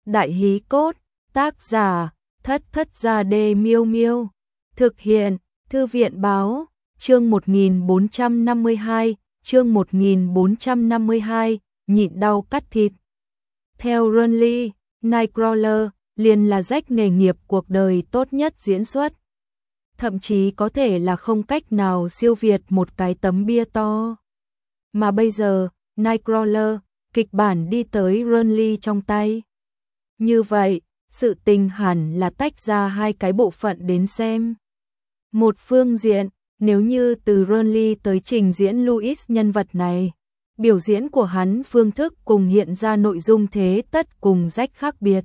Đại hí cốt, tác giả, Thất Thất Gia Đê Miêu Miêu. Thực hiện, Thư viện báo, chương 1452, chương 1452, nhịn đau cắt thịt. Theo Ronly, Nightcrawler liền là Jack nghề nghiệp cuộc đời tốt nhất diễn xuất. Thậm chí có thể là không cách nào siêu việt một cái tấm bia to. Mà bây giờ, Nightcrawler, kịch bản đi tới Ronly trong tay. Như vậy, sự tình hẳn là tách ra hai cái bộ phận đến xem. Một phương diện, nếu như từ Ronly tới trình diễn Louis nhân vật này, biểu diễn của hắn phương thức cùng hiện ra nội dung thế tất cùng Jack khác biệt.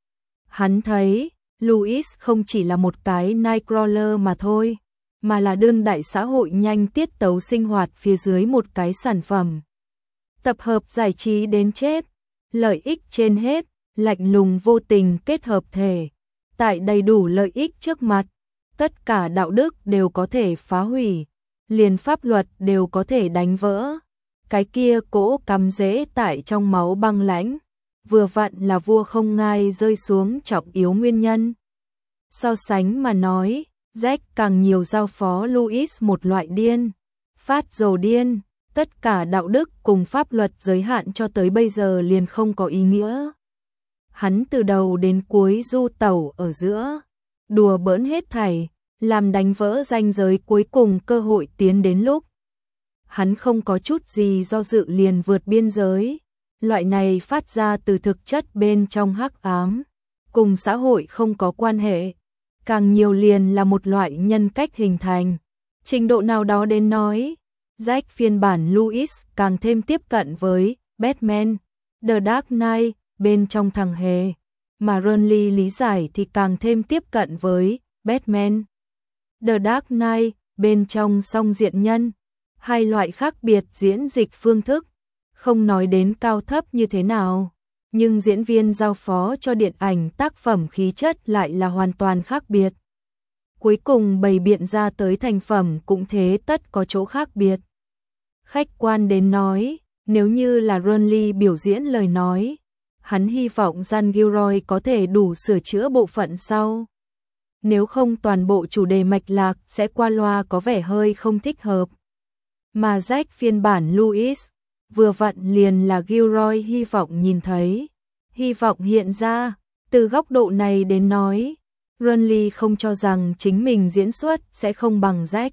Hắn thấy, Louis không chỉ là một cái Nightcrawler mà thôi, mà là đương đại xã hội nhanh tiết tấu sinh hoạt phía dưới một cái sản phẩm. Tập hợp giải trí đến chết, lợi ích trên hết, lạnh lùng vô tình kết hợp thể. Tại đầy đủ lợi ích trước mặt, tất cả đạo đức đều có thể phá hủy, liền pháp luật đều có thể đánh vỡ. Cái kia cỗ cắm rễ tại trong máu băng lãnh, vừa vặn là vua không ngai rơi xuống trọng yếu nguyên nhân. So sánh mà nói, Jack càng nhiều giao phó Louis một loại điên, phát dồ điên, tất cả đạo đức cùng pháp luật giới hạn cho tới bây giờ liền không có ý nghĩa. Hắn từ đầu đến cuối du tẩu ở giữa, đùa bỡn hết thảy, làm đánh vỡ ranh giới cuối cùng cơ hội tiến đến lúc. Hắn không có chút gì do dự liền vượt biên giới, loại này phát ra từ thực chất bên trong hắc ám, cùng xã hội không có quan hệ, càng nhiều liền là một loại nhân cách hình thành. Trình độ nào đó đến nói, Jack phiên bản Louis càng thêm tiếp cận với Batman, The Dark Knight bên trong thằng hề, mà Ronly lý giải thì càng thêm tiếp cận với Batman, The Dark Knight bên trong song diện nhân. Hai loại khác biệt diễn dịch phương thức, không nói đến cao thấp như thế nào, nhưng diễn viên giao phó cho điện ảnh tác phẩm khí chất lại là hoàn toàn khác biệt. Cuối cùng bày biện ra tới thành phẩm cũng thế tất có chỗ khác biệt. Khách quan đến nói, nếu như là Ronly biểu diễn lời nói, hắn hy vọng Jan Gilroy có thể đủ sửa chữa bộ phận sau. Nếu không toàn bộ chủ đề mạch lạc sẽ qua loa có vẻ hơi không thích hợp. Mà Jack phiên bản Louis, vừa vặn liền là Gilroy hy vọng nhìn thấy, hy vọng hiện ra. Từ góc độ này đến nói, Ronly không cho rằng chính mình diễn xuất sẽ không bằng Jack,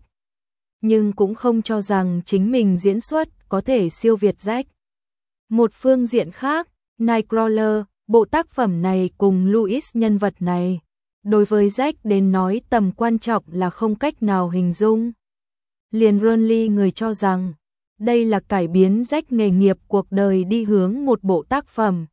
nhưng cũng không cho rằng chính mình diễn xuất có thể siêu việt Jack. Một phương diện khác, Nightcrawler, bộ tác phẩm này cùng Louis nhân vật này, đối với Jack đến nói tầm quan trọng là không cách nào hình dung. Liền Ronly người cho rằng, đây là cải biến Jack nghề nghiệp cuộc đời đi hướng một bộ tác phẩm.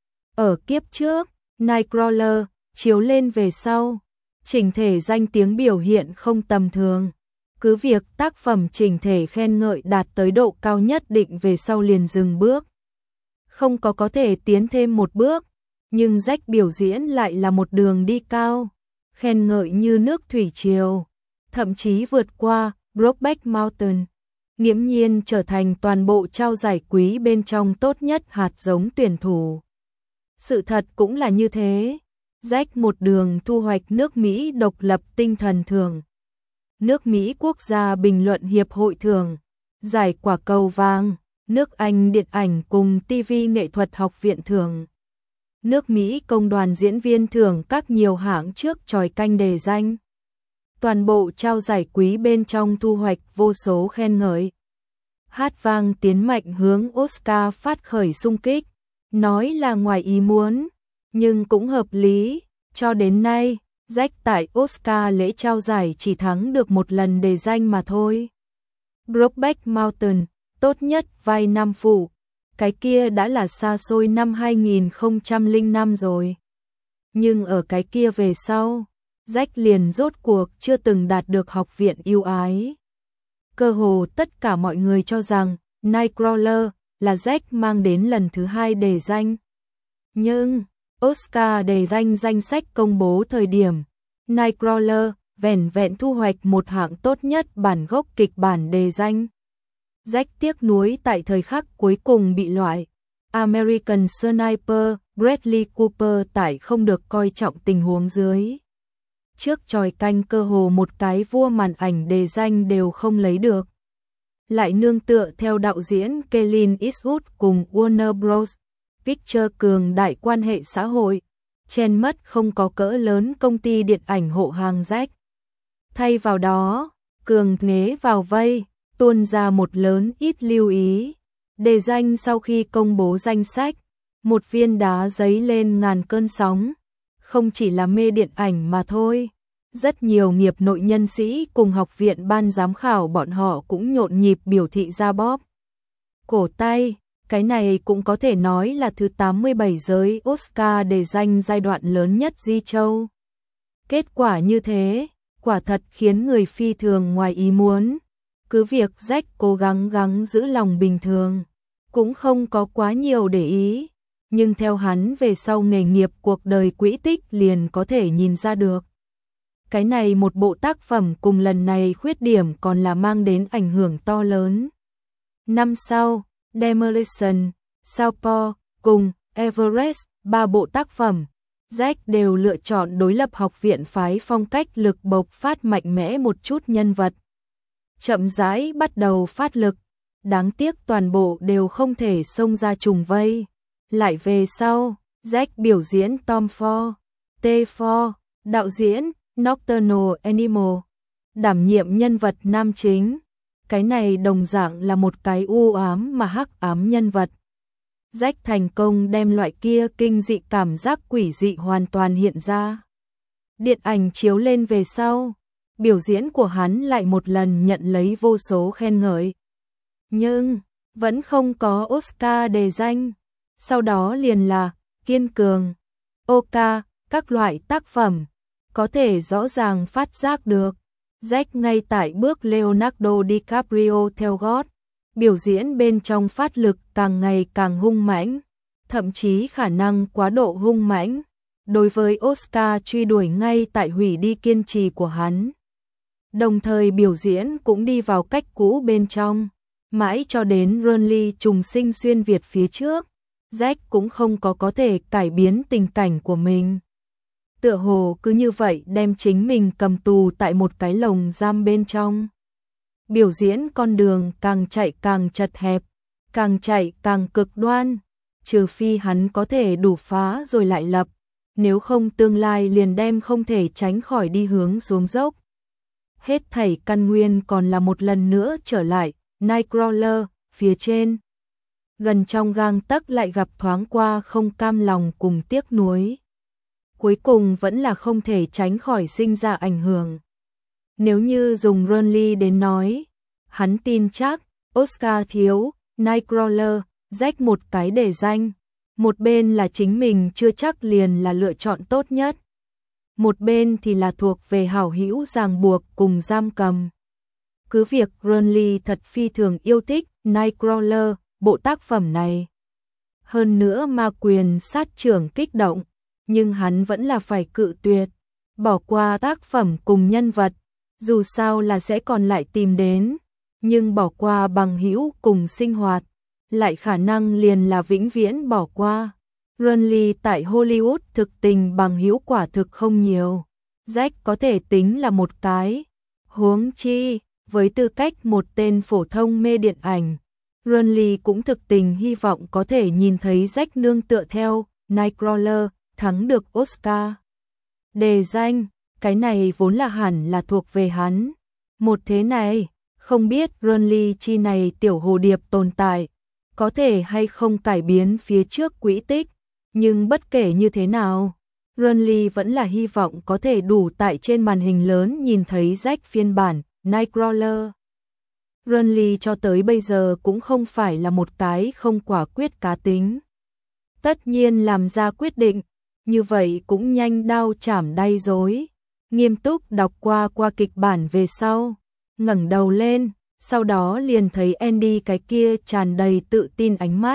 Ở kiếp trước, Nightcrawler chiếu lên về sau, chỉnh thể danh tiếng biểu hiện không tầm thường. Cứ việc tác phẩm chỉnh thể khen ngợi đạt tới độ cao nhất định về sau liền dừng bước. Không có thể tiến thêm một bước, nhưng Jack biểu diễn lại là một đường đi cao, khen ngợi như nước thủy triều, thậm chí vượt qua Brokeback Mountain, nghiễm nhiên trở thành toàn bộ trao giải quý bên trong tốt nhất hạt giống tuyển thủ. Sự thật cũng là như thế, Jack một đường thu hoạch nước Mỹ độc lập tinh thần thưởng, nước Mỹ quốc gia bình luận hiệp hội thưởng, giải quả cầu vàng, nước Anh điện ảnh cùng TV nghệ thuật học viện thưởng, nước Mỹ công đoàn diễn viên thưởng các nhiều hãng trước chòi canh đề danh. Toàn bộ trao giải quý bên trong thu hoạch vô số khen ngợi. Hát vang tiến mạnh hướng Oscar phát khởi xung kích, nói là ngoài ý muốn, nhưng cũng hợp lý. Cho đến nay, Jack tại Oscar lễ trao giải chỉ thắng được một lần đề danh mà thôi. Brokeback Mountain, tốt nhất vai nam phụ, cái kia đã là xa xôi năm 2005 rồi. Nhưng ở cái kia về sau, Jack liền rốt cuộc chưa từng đạt được học viện ưu ái. Cơ hồ tất cả mọi người cho rằng Nightcrawler là Jack mang đến lần thứ hai đề danh. Nhưng, Oscar đề danh danh sách công bố thời điểm, Nightcrawler vẻn vẹn thu hoạch một hạng tốt nhất bản gốc kịch bản đề danh. Jack tiếc nuối tại thời khắc cuối cùng bị loại. American Sniper, Bradley Cooper tại không được coi trọng tình huống dưới. Trước chòi canh cơ hồ một cái vua màn ảnh đề danh đều không lấy được. Lại nương tựa theo đạo diễn Clint Eastwood cùng Warner Bros. Pictures cường đại quan hệ xã hội, chen mất không có cỡ lớn công ty điện ảnh hộ hàng Jack. Thay vào đó, cường nghế vào vây, tuôn ra một lớn ít lưu ý. Đề danh sau khi công bố danh sách, một viên đá giấy lên ngàn cơn sóng. Không chỉ là mê điện ảnh mà thôi. Rất nhiều nghiệp nội nhân sĩ cùng học viện ban giám khảo bọn họ cũng nhộn nhịp biểu thị ra bóp cổ tay. Cái này cũng có thể nói là thứ 87 giới Oscar đề danh giai đoạn lớn nhất Di Châu. Kết quả như thế, quả thật khiến người phi thường ngoài ý muốn. Cứ việc Jack cố gắng giữ lòng bình thường, cũng không có quá nhiều để ý. Nhưng theo hắn về sau nghề nghiệp cuộc đời quỹ tích liền có thể nhìn ra được. Cái này một bộ tác phẩm cùng lần này khuyết điểm còn là mang đến ảnh hưởng to lớn. Năm sau, Demolition, Southpaw cùng Everest, 3 bộ tác phẩm, Jack đều lựa chọn đối lập học viện phái phong cách lực bộc phát mạnh mẽ một chút nhân vật. Chậm rãi bắt đầu phát lực, đáng tiếc toàn bộ đều không thể xông ra trùng vây. Lại về sau, Jack biểu diễn Tom Ford, T. Ford, đạo diễn Nocturnal Animal, đảm nhiệm nhân vật nam chính. Cái này đồng dạng là một cái u ám mà hắc ám nhân vật. Jack thành công đem loại kia kinh dị cảm giác quỷ dị hoàn toàn hiện ra. Điện ảnh chiếu lên về sau, biểu diễn của hắn lại một lần nhận lấy vô số khen ngợi. Nhưng, vẫn không có Oscar đề danh. Sau đó liền là Kiên Cường, Oka, các loại tác phẩm. Có thể rõ ràng phát giác được. Jack ngay tại bước Leonardo DiCaprio theo gót, biểu diễn bên trong phát lực càng ngày càng hung mãnh, thậm chí khả năng quá độ hung mãnh. Đối với Oscar truy đuổi ngay tại hủy đi kiên trì của hắn. Đồng thời biểu diễn cũng đi vào cách cũ bên trong, mãi cho đến Burnley trùng sinh xuyên Việt phía trước, Jack cũng không có thể cải biến tình cảnh của mình. Tựa hồ cứ như vậy đem chính mình cầm tù tại một cái lồng giam bên trong. Biểu diễn con đường càng chạy càng chật hẹp, càng chạy càng cực đoan, trừ phi hắn có thể đủ phá rồi lại lập, nếu không tương lai liền đem không thể tránh khỏi đi hướng xuống dốc. Hết thảy căn nguyên còn là một lần nữa trở lại, Nightcrawler, phía trên. Gần trong gang tấc lại gặp thoáng qua không cam lòng cùng tiếc nuối. Cuối cùng vẫn là không thể tránh khỏi sinh ra ảnh hưởng. Nếu như dùng Burnley đến nói, hắn tin chắc, Oscar thiếu, Nightcrawler, Jack một cái để danh. Một bên là chính mình chưa chắc liền là lựa chọn tốt nhất. Một bên thì là thuộc về hảo hữu ràng buộc cùng giam cầm. Cứ việc Burnley thật phi thường yêu thích Nightcrawler, bộ tác phẩm này. Hơn nữa ma quyền sát trưởng kích động, nhưng hắn vẫn là phải cự tuyệt, bỏ qua tác phẩm cùng nhân vật, dù sao là sẽ còn lại tìm đến, nhưng bỏ qua bằng hữu cùng sinh hoạt, lại khả năng liền là vĩnh viễn bỏ qua. Burnley tại Hollywood thực tình bằng hữu quả thực không nhiều, Jack có thể tính là một cái, huống chi, với tư cách một tên phổ thông mê điện ảnh. Burnley cũng thực tình hy vọng có thể nhìn thấy Jack nương tựa theo Nightcrawler thắng được Oscar. Đề danh, cái này vốn là hẳn là thuộc về hắn. Một thế này, không biết Burnley chi này tiểu hồ điệp tồn tại, có thể hay không cải biến phía trước quỹ tích, nhưng bất kể như thế nào, Burnley vẫn là hy vọng có thể đủ tại trên màn hình lớn nhìn thấy Jack phiên bản Nightcrawler. Burnley cho tới bây giờ cũng không phải là một cái không quả quyết cá tính. Tất nhiên làm ra quyết định, như vậy cũng nhanh đao chảm đay dối. Nghiêm túc đọc qua kịch bản về sau, ngẩng đầu lên, sau đó liền thấy Andy cái kia tràn đầy tự tin ánh mắt.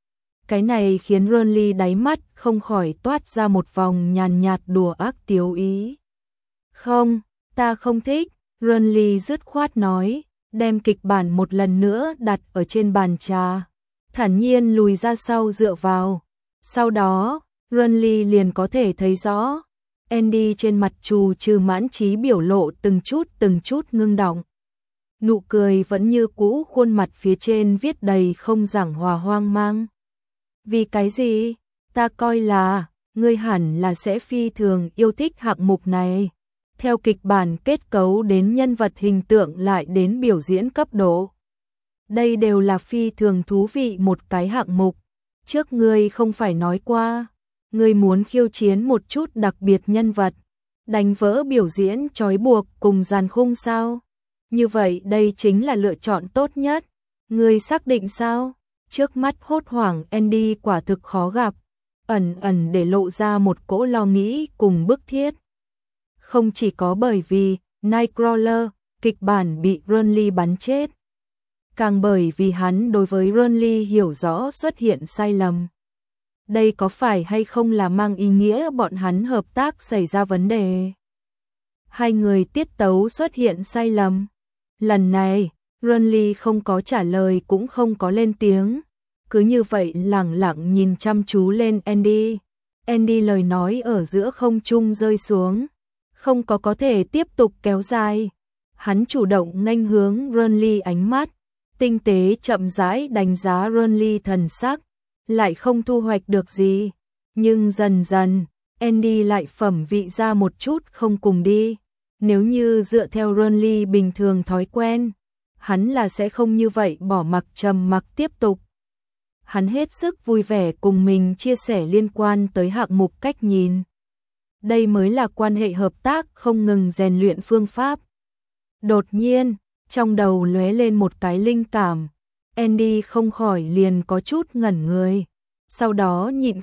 Cái này khiến Burnley đáy mắt không khỏi toát ra một vòng nhàn nhạt đùa ác tiếu ý. Không, ta không thích, Burnley dứt khoát nói, đem kịch bản một lần nữa đặt ở trên bàn trà, thản nhiên lùi ra sau dựa vào. Sau đó, Renly liền có thể thấy rõ. Andy trên mặt trù trừ mãn trí biểu lộ từng chút ngưng đọng. Nụ cười vẫn như cũ, khuôn mặt phía trên viết đầy không giảng hòa hoang mang. Vì cái gì? Ta coi là, ngươi hẳn là sẽ phi thường yêu thích hạng mục này. Theo kịch bản kết cấu đến nhân vật hình tượng lại đến biểu diễn cấp độ. Đây đều là phi thường thú vị một cái hạng mục. Trước ngươi không phải nói qua, ngươi muốn khiêu chiến một chút đặc biệt nhân vật, đánh vỡ biểu diễn trói buộc cùng dàn khung sao? Như vậy đây chính là lựa chọn tốt nhất. Ngươi xác định sao? Trước mắt hốt hoảng Andy quả thực khó gặp, ẩn để lộ ra một cỗ lo nghĩ cùng bức thiết. Không chỉ có bởi vì Nightcrawler, kịch bản bị Renly bắn chết, càng bởi vì hắn đối với Renly hiểu rõ xuất hiện sai lầm. Đây có phải hay không là mang ý nghĩa bọn hắn hợp tác xảy ra vấn đề? Hai người tiết tấu xuất hiện sai lầm. Lần này, Renly không có trả lời cũng không có lên tiếng. Cứ như vậy lẳng lặng nhìn chăm chú lên Andy. Andy lời nói ở giữa không trung rơi xuống. Không có thể tiếp tục kéo dài. Hắn chủ động nghênh hướng Renly ánh mắt. Tinh tế chậm rãi đánh giá Renly thần sắc. Lại không thu hoạch được gì. Nhưng dần dần, Andy lại phẩm vị ra một chút không cùng đi. Nếu như dựa theo Renly bình thường thói quen, hắn là sẽ không như vậy bỏ mặc trầm mặc tiếp tục. Hắn hết sức vui vẻ cùng mình chia sẻ liên quan tới hạng mục cách nhìn. Đây mới là quan hệ hợp tác không ngừng rèn luyện phương pháp. Đột nhiên, trong đầu lóe lên một cái linh cảm. Andy không khỏi liền có chút ngẩn người. Sau đó nhịn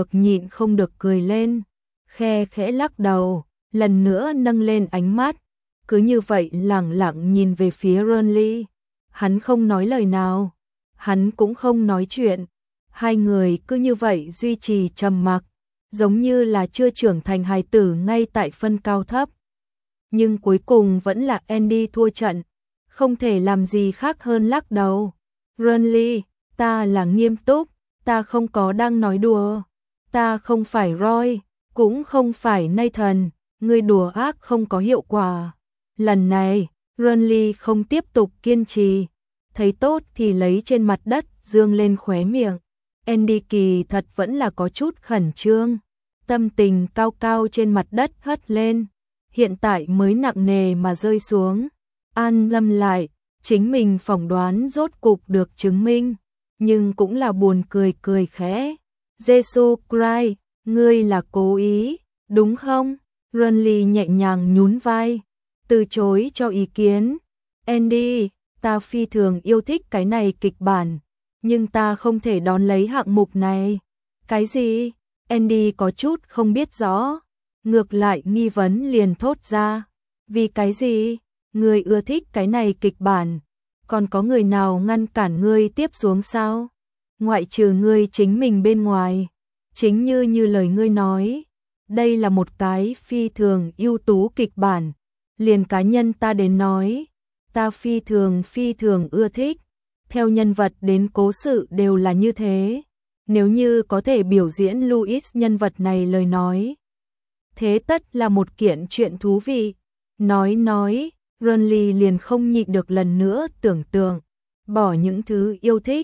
không được cười lên. Khe khẽ lắc đầu, lần nữa nâng lên ánh mắt. Cứ như vậy lẳng lặng nhìn về phía Renly. Hắn không nói lời nào. Hắn cũng không nói chuyện. Hai người cứ như vậy duy trì trầm mặc, giống như là chưa trưởng thành hài tử ngay tại phân cao thấp. Nhưng cuối cùng vẫn là Andy thua trận. Không thể làm gì khác hơn lắc đầu. Renly, ta là nghiêm túc, ta không có đang nói đùa. Ta không phải Roy, cũng không phải Nathan, ngươi đùa ác không có hiệu quả. Lần này, Renly không tiếp tục kiên trì. Thấy tốt thì lấy trên mặt đất, dương lên khóe miệng. Andy kỳ thật vẫn là có chút khẩn trương. Tâm tình cao cao trên mặt đất hất lên. Hiện tại mới nặng nề mà rơi xuống. An lâm lại, chính mình phỏng đoán rốt cục được chứng minh. Nhưng cũng là buồn cười khẽ. Jesus Christ, ngươi là cố ý, đúng không? Renly nhẹ nhàng nhún vai, từ chối cho ý kiến. Andy, ta phi thường yêu thích cái này kịch bản, nhưng ta không thể đón lấy hạng mục này. Cái gì? Andy có chút không biết rõ. Ngược lại nghi vấn liền thốt ra. Vì cái gì? Ngươi ưa thích cái này kịch bản, còn có người nào ngăn cản ngươi tiếp xuống sao? Ngoại trừ ngươi chính mình bên ngoài. Chính như lời ngươi nói, đây là một cái phi thường ưu tú kịch bản. Liền cá nhân ta đến nói, ta phi thường ưa thích. Theo nhân vật đến cố sự đều là như thế. Nếu như có thể biểu diễn Louis nhân vật này lời nói, thế tất là một kiện chuyện thú vị. Nói, Renly liền không nhịn được lần nữa tưởng tượng, bỏ những thứ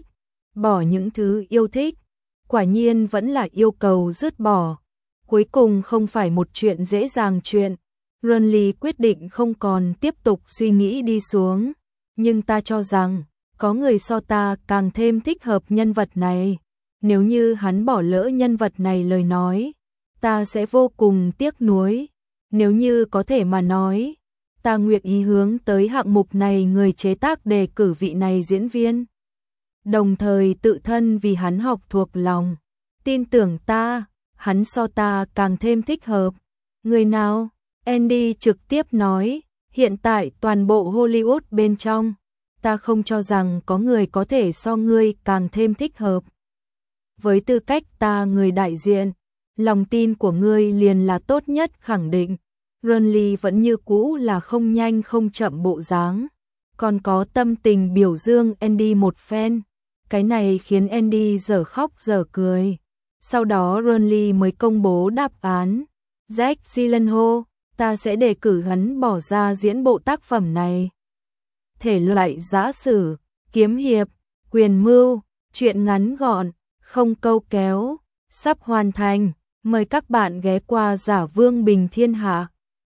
yêu thích, quả nhiên vẫn là yêu cầu dứt bỏ. Cuối cùng không phải một chuyện dễ dàng chuyện. Renly quyết định không còn tiếp tục suy nghĩ đi xuống, nhưng ta cho rằng có người so ta càng thêm thích hợp nhân vật này. Nếu như hắn bỏ lỡ nhân vật này lời nói, ta sẽ vô cùng tiếc nuối. Nếu như có thể mà nói, ta nguyện ý hướng tới hạng mục này người chế tác đề cử vị này diễn viên. Đồng thời tự thân vì hắn học thuộc lòng. Tin tưởng ta, hắn so ta càng thêm thích hợp. Người nào? Andy trực tiếp nói, hiện tại toàn bộ Hollywood bên trong, ta không cho rằng có người có thể so ngươi càng thêm thích hợp. Với tư cách ta người đại diện, lòng tin của ngươi liền là tốt nhất khẳng định. Renly vẫn như cũ là không nhanh không chậm bộ dáng, còn có tâm tình biểu dương Andy một phen. Cái này khiến Andy dở khóc dở cười. Sau đó Renly mới công bố đáp án. Jack Gyllenhaal, ta sẽ đề cử hắn bỏ ra diễn bộ tác phẩm này. Thể loại giã sử, kiếm hiệp, quyền mưu, truyện ngắn gọn, không câu kéo, sắp hoàn thành. Mời các bạn ghé qua Giả Vương Bình Thiên Hạ.